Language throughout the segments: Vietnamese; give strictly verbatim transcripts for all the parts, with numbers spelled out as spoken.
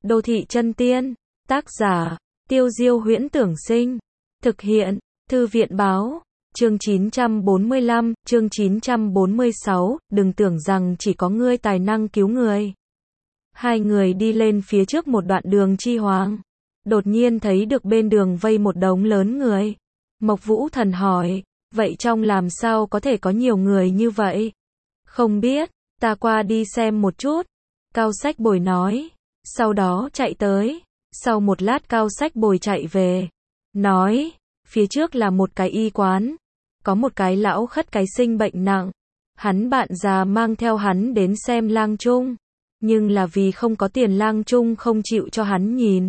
Đô thị chân tiên, tác giả, Tiêu Diêu Huyễn Tưởng Sinh, thực hiện, Thư viện Báo, chương chín trăm bốn mươi lăm, chương chín trăm bốn mươi sáu, đừng tưởng rằng chỉ có ngươi tài năng cứu người. Hai người đi lên phía trước một đoạn đường chi hoàng, đột nhiên thấy được bên đường vây một đống lớn người. Mộc Vũ Thần hỏi, vậy trong làm sao có thể có nhiều người như vậy? Không biết, ta qua đi xem một chút. Cao Sách Bồi nói, sau đó chạy tới. Sau một lát Cao Sách Bồi chạy về, nói, phía trước là một cái y quán, có một cái lão khất cái sinh bệnh nặng, hắn bạn già mang theo hắn đến xem lang trung, nhưng là vì không có tiền lang trung không chịu cho hắn nhìn.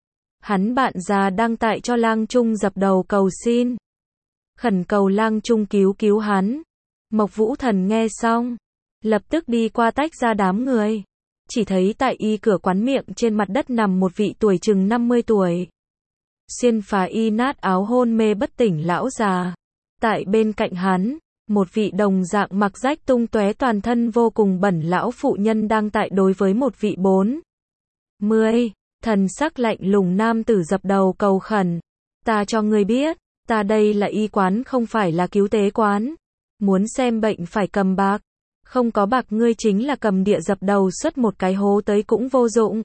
Hắn bạn già đang tại cho lang trung dập đầu cầu xin, khẩn cầu lang trung cứu cứu hắn. Mộc Vũ Thần nghe xong, lập tức đi qua tách ra đám người. Chỉ thấy tại y cửa quán miệng trên mặt đất nằm một vị tuổi chừng năm mươi tuổi. Xuyên phá y nát áo hôn mê bất tỉnh lão già. Tại bên cạnh hắn, một vị đồng dạng mặc rách tung tóe toàn thân vô cùng bẩn lão phụ nhân đang tại đối với một vị bốn mươi, thần sắc lạnh lùng nam tử dập đầu cầu khẩn. Ta cho ngươi biết, ta đây là y quán không phải là cứu tế quán. Muốn xem bệnh phải cầm bạc. Không có bạc ngươi chính là cầm địa dập đầu xuất một cái hố tới cũng vô dụng.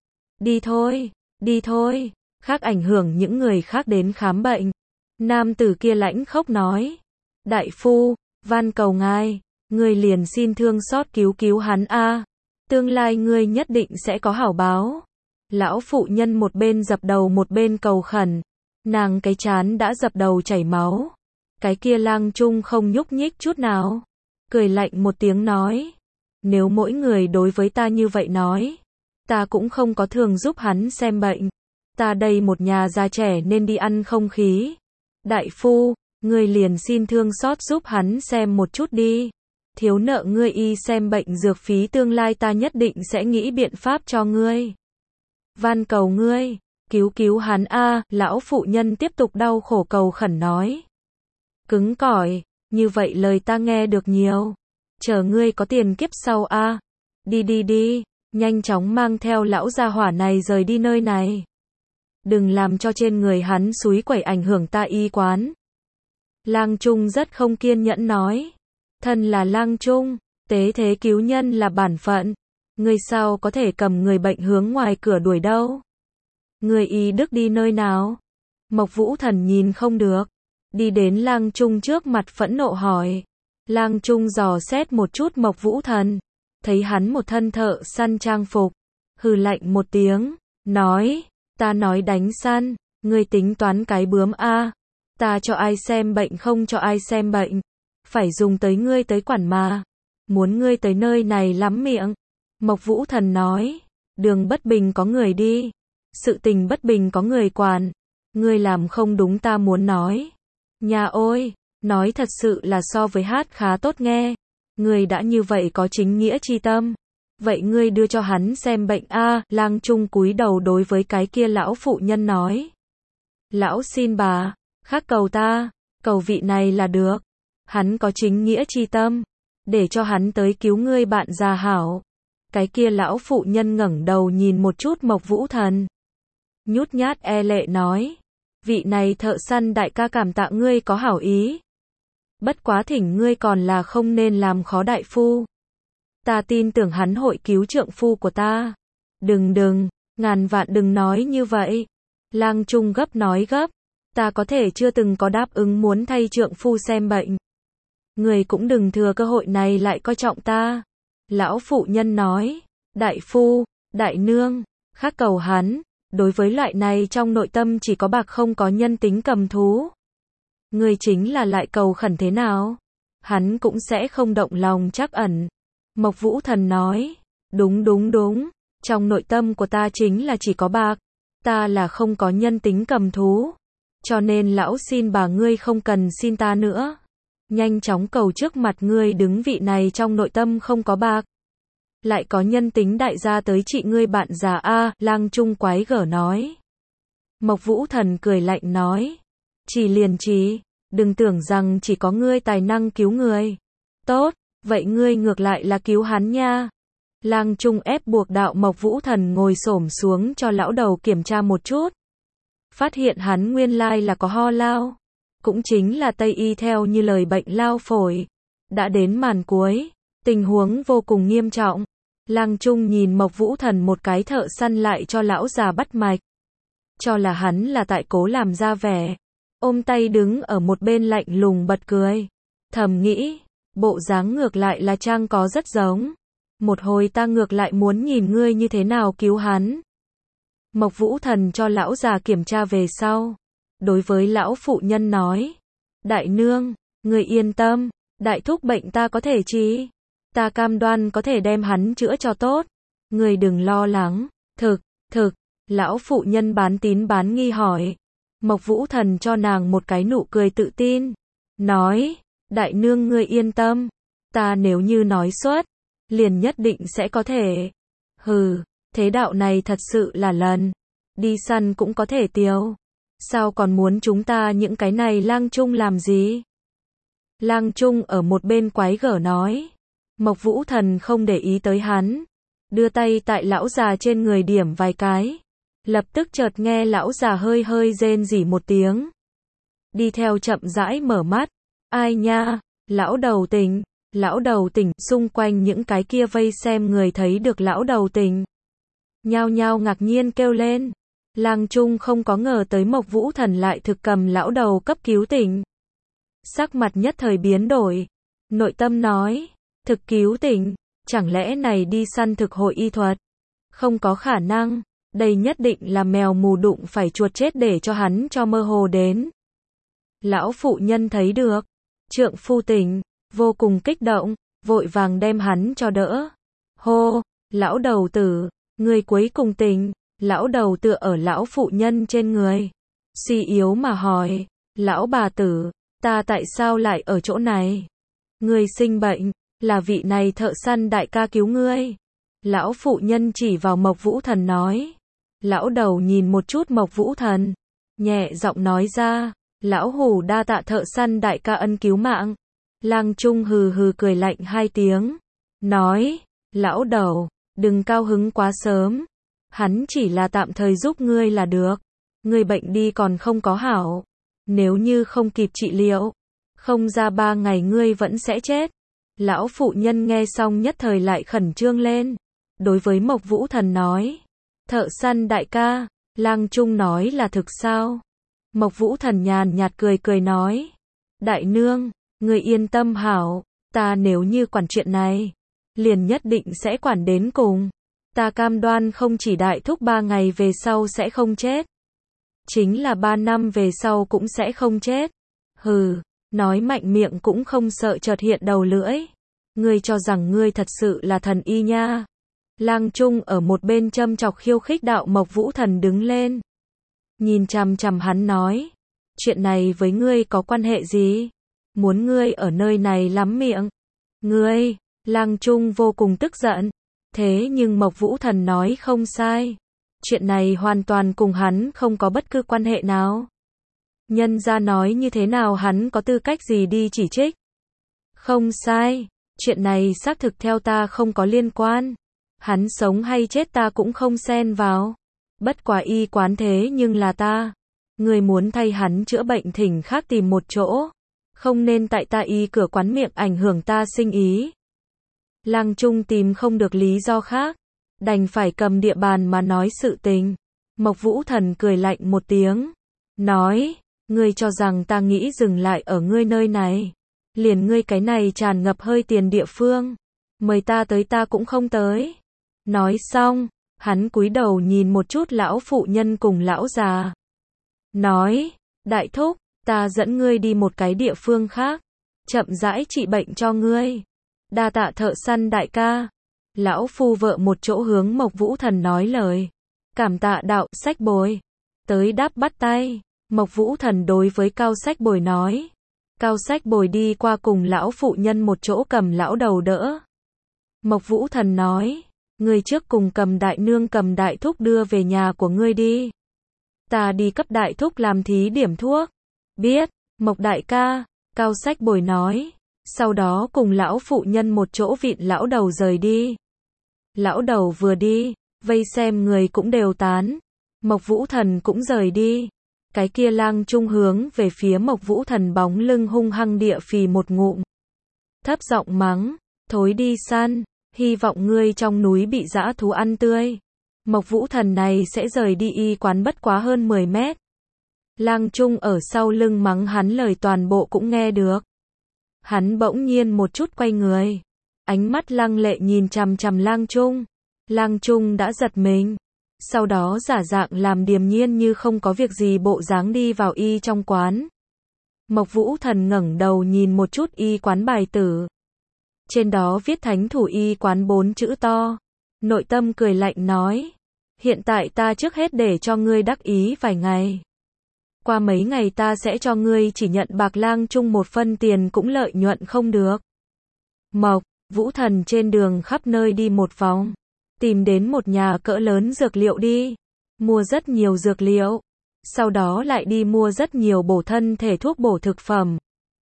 Đi thôi, đi thôi, khác ảnh hưởng những người khác đến khám bệnh. Nam tử kia lãnh khốc nói, đại phu, van cầu ngài, ngươi liền xin thương xót cứu cứu hắn a, tương lai ngươi nhất định sẽ có hảo báo. Lão phụ nhân một bên dập đầu một bên cầu khẩn, nàng cái trán đã dập đầu chảy máu. Cái kia lang trung không nhúc nhích chút nào. Cười lạnh một tiếng nói, nếu mỗi người đối với ta như vậy nói, ta cũng không có thường giúp hắn xem bệnh. Ta đây một nhà già trẻ nên đi ăn không khí. Đại phu, ngươi liền xin thương xót giúp hắn xem một chút đi. Thiếu nợ ngươi y xem bệnh dược phí tương lai ta nhất định sẽ nghĩ biện pháp cho ngươi. Van cầu ngươi, cứu cứu hắn a, lão phụ nhân tiếp tục đau khổ cầu khẩn nói. Cứng cỏi. Như vậy lời ta nghe được nhiều. Chờ ngươi có tiền kiếp sau a. À. Đi đi đi, nhanh chóng mang theo lão gia hỏa này rời đi nơi này. Đừng làm cho trên người hắn xúi quẩy ảnh hưởng ta y quán. Lang Trung rất không kiên nhẫn nói. Thân là Lang Trung, tế thế cứu nhân là bản phận. Ngươi sao có thể cầm người bệnh hướng ngoài cửa đuổi đâu? Người y đức đi nơi nào? Mộc Vũ Thần nhìn không được. Đi đến Lang Trung trước mặt phẫn nộ hỏi. Lang Trung dò xét một chút Mộc Vũ Thần. Thấy hắn một thân thợ săn trang phục. Hừ lạnh một tiếng. Nói. Ta nói đánh săn. Ngươi tính toán cái bướm a. Ta cho ai xem bệnh không cho ai xem bệnh. Phải dùng tới ngươi tới quản mà. Muốn ngươi tới nơi này lắm miệng. Mộc Vũ Thần nói. Đường bất bình có người đi. Sự tình bất bình có người quản. Ngươi làm không đúng ta muốn nói. Nhà ôi, nói thật sự là so với hát khá tốt nghe. Ngươi đã như vậy có chính nghĩa chi tâm. Vậy ngươi đưa cho hắn xem bệnh a. À, Lang Trung cúi đầu đối với cái kia lão phụ nhân nói. Lão xin bà, khắc cầu ta, cầu vị này là được. Hắn có chính nghĩa chi tâm. Để cho hắn tới cứu ngươi bạn già hảo. Cái kia lão phụ nhân ngẩng đầu nhìn một chút Mộc Vũ Thần. Nhút nhát e lệ nói. Vị này thợ săn đại ca cảm tạ ngươi có hảo ý. Bất quá thỉnh ngươi còn là không nên làm khó đại phu. Ta tin tưởng hắn hội cứu trượng phu của ta. Đừng đừng, ngàn vạn đừng nói như vậy. Lang Trung gấp nói gấp. Ta có thể chưa từng có đáp ứng muốn thay trượng phu xem bệnh. Người cũng đừng thừa cơ hội này lại coi trọng ta. Lão phụ nhân nói. Đại phu, đại nương, khắc cầu hắn. Đối với loại này trong nội tâm chỉ có bạc không có nhân tính cầm thú. Người chính là lại cầu khẩn thế nào? Hắn cũng sẽ không động lòng trắc ẩn. Mộc Vũ Thần nói. Đúng đúng đúng. Trong nội tâm của ta chính là chỉ có bạc. Ta là không có nhân tính cầm thú. Cho nên lão xin bà ngươi không cần xin ta nữa. Nhanh chóng cầu trước mặt ngươi đứng vị này trong nội tâm không có bạc. Lại có nhân tính đại gia tới trị ngươi bạn già a. À, Lang Trung quái gở nói. Mộc Vũ Thần cười lạnh nói. Chỉ liền chỉ, đừng tưởng rằng chỉ có ngươi tài năng cứu người. Tốt, vậy ngươi ngược lại là cứu hắn nha. Lang Trung ép buộc Đạo Mộc Vũ Thần ngồi xổm xuống cho lão đầu kiểm tra một chút. Phát hiện hắn nguyên lai là có ho lao. Cũng chính là Tây y theo như lời bệnh lao phổi. Đã đến màn cuối, tình huống vô cùng nghiêm trọng. Lang Trung nhìn Mộc Vũ Thần một cái thợ săn lại cho lão già bắt mạch. Cho là hắn là tại cố làm ra vẻ. Ôm tay đứng ở một bên lạnh lùng bật cười. Thầm nghĩ, bộ dáng ngược lại là Trang có rất giống. Một hồi ta ngược lại muốn nhìn ngươi như thế nào cứu hắn. Mộc Vũ Thần cho lão già kiểm tra về sau. Đối với lão phụ nhân nói. Đại nương, ngươi yên tâm, đại thúc bệnh ta có thể trị. Ta cam đoan có thể đem hắn chữa cho tốt. Ngươi đừng lo lắng. Thực, thực, lão phụ nhân bán tín bán nghi hỏi. Mộc Vũ Thần cho nàng một cái nụ cười tự tin. Nói, đại nương ngươi yên tâm. Ta nếu như nói suốt, liền nhất định sẽ có thể. Hừ, thế đạo này thật sự là lần. Đi săn cũng có thể tiêu. Sao còn muốn chúng ta những cái này Lang Trung làm gì? Lang Trung ở một bên quái gở nói. Mộc Vũ Thần không để ý tới hắn. Đưa tay tại lão già trên người điểm vài cái. Lập tức chợt nghe lão già hơi hơi rên rỉ một tiếng. Đi theo chậm rãi mở mắt. Ai nha, lão đầu tỉnh, lão đầu tỉnh, xung quanh những cái kia vây xem người thấy được lão đầu tỉnh. Nhao nhao ngạc nhiên kêu lên. Lang Trung không có ngờ tới Mộc Vũ Thần lại thực cầm lão đầu cấp cứu tỉnh. Sắc mặt nhất thời biến đổi. Nội tâm nói, thực cứu tỉnh, chẳng lẽ này đi săn thực hội y thuật? Không có khả năng, đây nhất định là mèo mù đụng phải chuột chết để cho hắn cho mơ hồ đến. Lão phụ nhân thấy được, trượng phu tỉnh, vô cùng kích động, vội vàng đem hắn cho đỡ. Hô, lão đầu tử, người cuối cùng tỉnh. Lão đầu tựa ở lão phụ nhân trên người. Suy yếu mà hỏi, lão bà tử, ta tại sao lại ở chỗ này? Ngươi sinh bệnh, là vị này thợ săn đại ca cứu ngươi. Lão phụ nhân chỉ vào Mộc Vũ Thần nói. Lão đầu nhìn một chút Mộc Vũ Thần, nhẹ giọng nói ra, lão hủ đa tạ thợ săn đại ca ân cứu mạng. Lang Trung hừ hừ cười lạnh hai tiếng, nói, lão đầu, đừng cao hứng quá sớm. Hắn chỉ là tạm thời giúp ngươi là được. Ngươi bệnh đi còn không có hảo. Nếu như không kịp trị liệu, không ra ba ngày ngươi vẫn sẽ chết. Lão phụ nhân nghe xong nhất thời lại khẩn trương lên. Đối với Mộc Vũ Thần nói. Thợ săn đại ca, Lang Trung nói là thực sao? Mộc Vũ Thần nhàn nhạt cười cười nói. Đại nương, ngươi yên tâm hảo. Ta nếu như quản chuyện này, liền nhất định sẽ quản đến cùng. Ta cam đoan không chỉ đại thúc ba ngày về sau sẽ không chết. Chính là ba năm về sau cũng sẽ không chết. Hừ, nói mạnh miệng cũng không sợ chợt hiện đầu lưỡi. Ngươi cho rằng ngươi thật sự là thần y nha. Lang Trung ở một bên châm chọc khiêu khích Đạo Mộc Vũ Thần đứng lên. Nhìn chằm chằm hắn nói. Chuyện này với ngươi có quan hệ gì? Muốn ngươi ở nơi này lắm miệng. Ngươi, Lang Trung vô cùng tức giận. Thế nhưng Mộc Vũ Thần nói không sai. Chuyện này hoàn toàn cùng hắn không có bất cứ quan hệ nào. Nhân gia nói như thế nào hắn có tư cách gì đi chỉ trích? Không sai, chuyện này xác thực theo ta không có liên quan. Hắn sống hay chết ta cũng không xen vào. Bất quá y quán thế nhưng là ta. Người muốn thay hắn chữa bệnh thỉnh khác tìm một chỗ. Không nên tại ta y cửa quán miệng ảnh hưởng ta sinh ý. Lang Trung tìm không được lý do khác, đành phải cầm địa bàn mà nói sự tình. Mộc Vũ Thần cười lạnh một tiếng, nói, ngươi cho rằng ta nghĩ dừng lại ở ngươi nơi này. Liền ngươi cái này tràn ngập hơi tiền địa phương, mời ta tới ta cũng không tới. Nói xong, hắn cúi đầu nhìn một chút lão phụ nhân cùng lão già. Nói, đại thúc, ta dẫn ngươi đi một cái địa phương khác, chậm rãi trị bệnh cho ngươi. Đa tạ thợ săn đại ca. Lão phu vợ một chỗ hướng Mộc Vũ Thần nói lời. Cảm tạ Đạo Sách Bồi. Tới đáp bắt tay. Mộc Vũ Thần đối với Cao Sách Bồi nói. Cao Sách Bồi đi qua cùng lão phụ nhân một chỗ cầm lão đầu đỡ. Mộc Vũ Thần nói. Ngươi trước cùng cầm đại nương cầm đại thúc đưa về nhà của ngươi đi. Ta đi cấp đại thúc làm thí điểm thuốc. Biết, Mộc đại ca. Cao Sách Bồi nói. Sau đó cùng lão phụ nhân một chỗ vịn lão đầu rời đi. Lão đầu vừa đi, vây xem người cũng đều tán. Mộc Vũ Thần cũng rời đi. Cái kia Lang Trung hướng về phía Mộc Vũ Thần bóng lưng hung hăng địa phì một ngụm. Thấp giọng mắng, thối đi săn, hy vọng ngươi trong núi bị dã thú ăn tươi. Mộc Vũ Thần này sẽ rời đi y quán bất quá hơn mười mét. Lang Trung ở sau lưng mắng hắn lời toàn bộ cũng nghe được. Hắn bỗng nhiên một chút quay người. Ánh mắt lăng lệ nhìn chằm chằm Lang Trung. Lang Trung đã giật mình. Sau đó giả dạng làm điềm nhiên như không có việc gì bộ dáng đi vào y trong quán. Mộc Vũ Thần ngẩng đầu nhìn một chút y quán bài tử. Trên đó viết Thánh thủ y quán bốn chữ to. Nội tâm cười lạnh nói. Hiện tại ta trước hết để cho ngươi đắc ý vài ngày. Qua mấy ngày ta sẽ cho ngươi chỉ nhận bạc Lang Trung một phân tiền cũng lợi nhuận không được. Mộc Vũ Thần trên đường khắp nơi đi một vòng. Tìm đến một nhà cỡ lớn dược liệu đi. Mua rất nhiều dược liệu. Sau đó lại đi mua rất nhiều bổ thân thể thuốc bổ thực phẩm.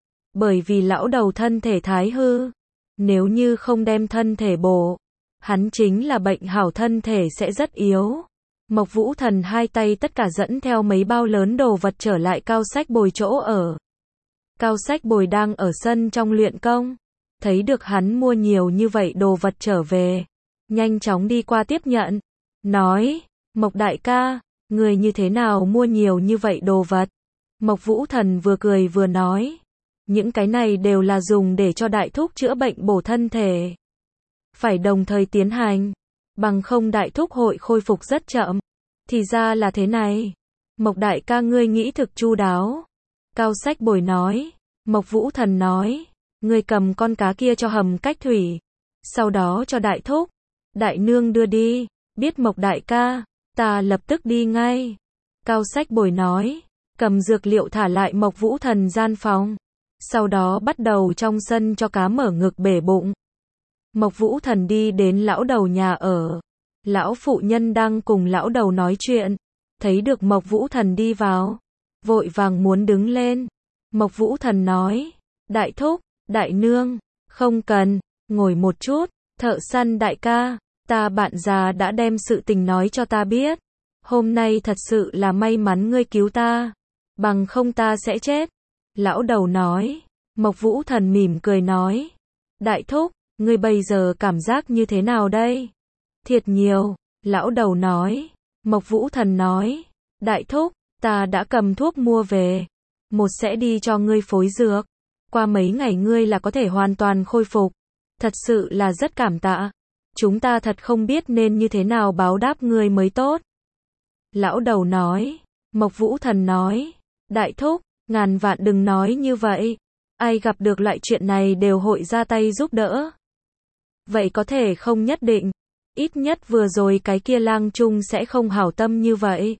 Bởi vì lão đầu thân thể thái hư. Nếu như không đem thân thể bổ, hắn chính là bệnh hảo thân thể sẽ rất yếu. Mộc Vũ Thần hai tay tất cả dẫn theo mấy bao lớn đồ vật trở lại Cao Sách Bồi chỗ ở. Cao Sách Bồi đang ở sân trong luyện công. Thấy được hắn mua nhiều như vậy đồ vật trở về. Nhanh chóng đi qua tiếp nhận. Nói, Mộc đại ca, người như thế nào mua nhiều như vậy đồ vật? Mộc Vũ Thần vừa cười vừa nói. Những cái này đều là dùng để cho đại thúc chữa bệnh bổ thân thể. Phải đồng thời tiến hành. Bằng không đại thúc hội khôi phục rất chậm. Thì ra là thế này. Mộc đại ca ngươi nghĩ thực chu đáo. Cao Sách Bồi nói. Mộc Vũ Thần nói. Ngươi cầm con cá kia cho hầm cách thủy. Sau đó cho đại thúc. Đại nương đưa đi. Biết Mộc đại ca. Ta lập tức đi ngay. Cao Sách Bồi nói. Cầm dược liệu thả lại Mộc Vũ Thần gian phòng. Sau đó bắt đầu trong sân cho cá mở ngực bể bụng. Mộc Vũ Thần đi đến lão đầu nhà ở. Lão phụ nhân đang cùng lão đầu nói chuyện. Thấy được Mộc Vũ Thần đi vào. Vội vàng muốn đứng lên. Mộc Vũ Thần nói. Đại thúc, đại nương, không cần, ngồi một chút. Thợ săn đại ca, ta bạn già đã đem sự tình nói cho ta biết. Hôm nay thật sự là may mắn ngươi cứu ta. Bằng không ta sẽ chết. Lão đầu nói. Mộc Vũ Thần mỉm cười nói. Đại thúc, ngươi bây giờ cảm giác như thế nào đây? Thiệt nhiều. Lão đầu nói. Mộc Vũ Thần nói. Đại thúc, ta đã cầm thuốc mua về. Một sẽ đi cho ngươi phối dược. Qua mấy ngày ngươi là có thể hoàn toàn khôi phục. Thật sự là rất cảm tạ. Chúng ta thật không biết nên như thế nào báo đáp ngươi mới tốt. Lão đầu nói. Mộc Vũ Thần nói. Đại thúc, ngàn vạn đừng nói như vậy. Ai gặp được loại chuyện này đều hội ra tay giúp đỡ. Vậy có thể không nhất định. Ít nhất vừa rồi cái kia Lang Trung sẽ không hảo tâm như vậy.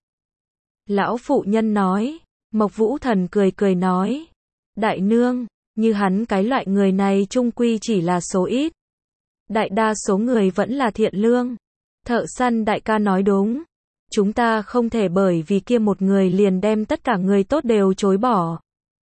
Lão phụ nhân nói. Mộc Vũ Thần cười cười nói. Đại nương, như hắn cái loại người này chung quy chỉ là số ít. Đại đa số người vẫn là thiện lương. Thợ săn đại ca nói đúng. Chúng ta không thể bởi vì kia một người liền đem tất cả người tốt đều chối bỏ.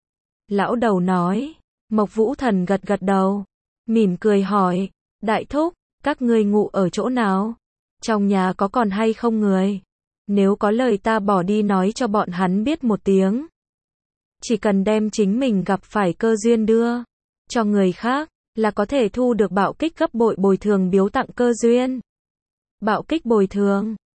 Lão đầu nói. Mộc Vũ Thần gật gật đầu. Mỉm cười hỏi. Đại thúc, các ngươi ngủ ở chỗ nào? Trong nhà có còn hay không người? Nếu có lời ta bỏ đi nói cho bọn hắn biết một tiếng. Chỉ cần đem chính mình gặp phải cơ duyên đưa cho người khác, là có thể thu được bạo kích gấp bội bồi thường biếu tặng cơ duyên. Bạo kích bồi thường.